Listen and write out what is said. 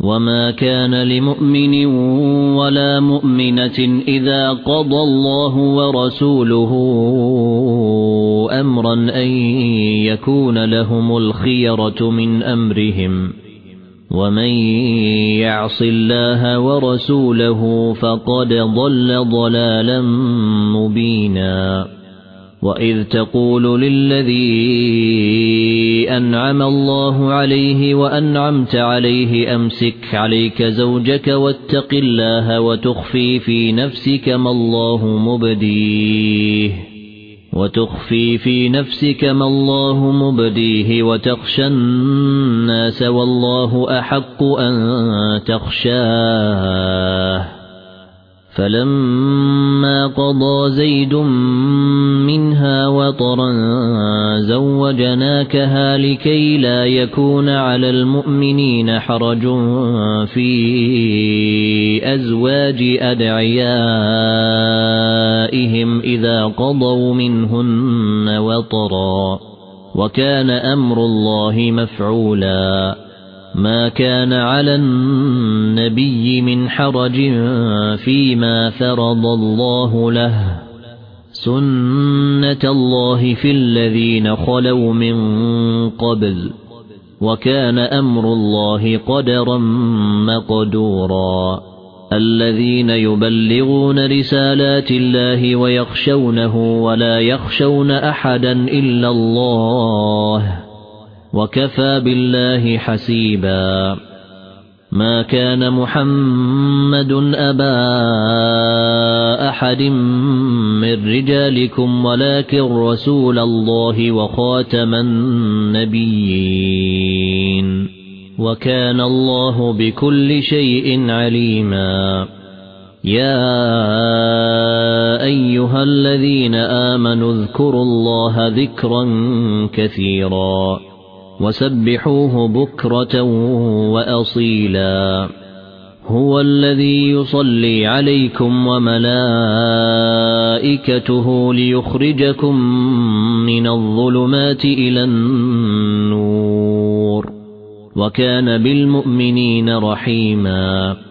وما كان لمؤمن ولا مؤمنة إذا قضى الله ورسوله أمرا أن يكون لهم الخيرة من أمرهم ومن يعص الله ورسوله فقد ضل ضلالا مبينا وإذ تقول للذي أنعم الله عليه وأنعمت عليه أمسك عليك زوجك واتق الله وتخفي في نفسك ما الله مبديه وتخشى الناس والله أحق أن تخشاه فلما قضى زيد منها وطرا زوجناكها لكي لا يكون على المؤمنين حرج في أزواج أدعيائهم إذا قضوا منهن وطرا وكان أمر الله مفعولا ما كان على النبي من حرج فيما فرض الله له سنة الله في الذين خلوا من قبل وكان أمر الله قدرا مقدورا الذين يبلغون رسالات الله ويخشونه ولا يخشون أحدا إلا الله وكفى بالله حسيبا ما كان محمد أبا أحد من رجالكم ولكن رسول الله وخاتم النبيين وكان الله بكل شيء عليما يا أيها الذين آمنوا اذكروا الله ذكرا كثيرا وسبحوه بكرة وأصيلا هو الذي يصلي عليكم وملائكته ليخرجكم من الظلمات إلى النور وكان بالمؤمنين رحيما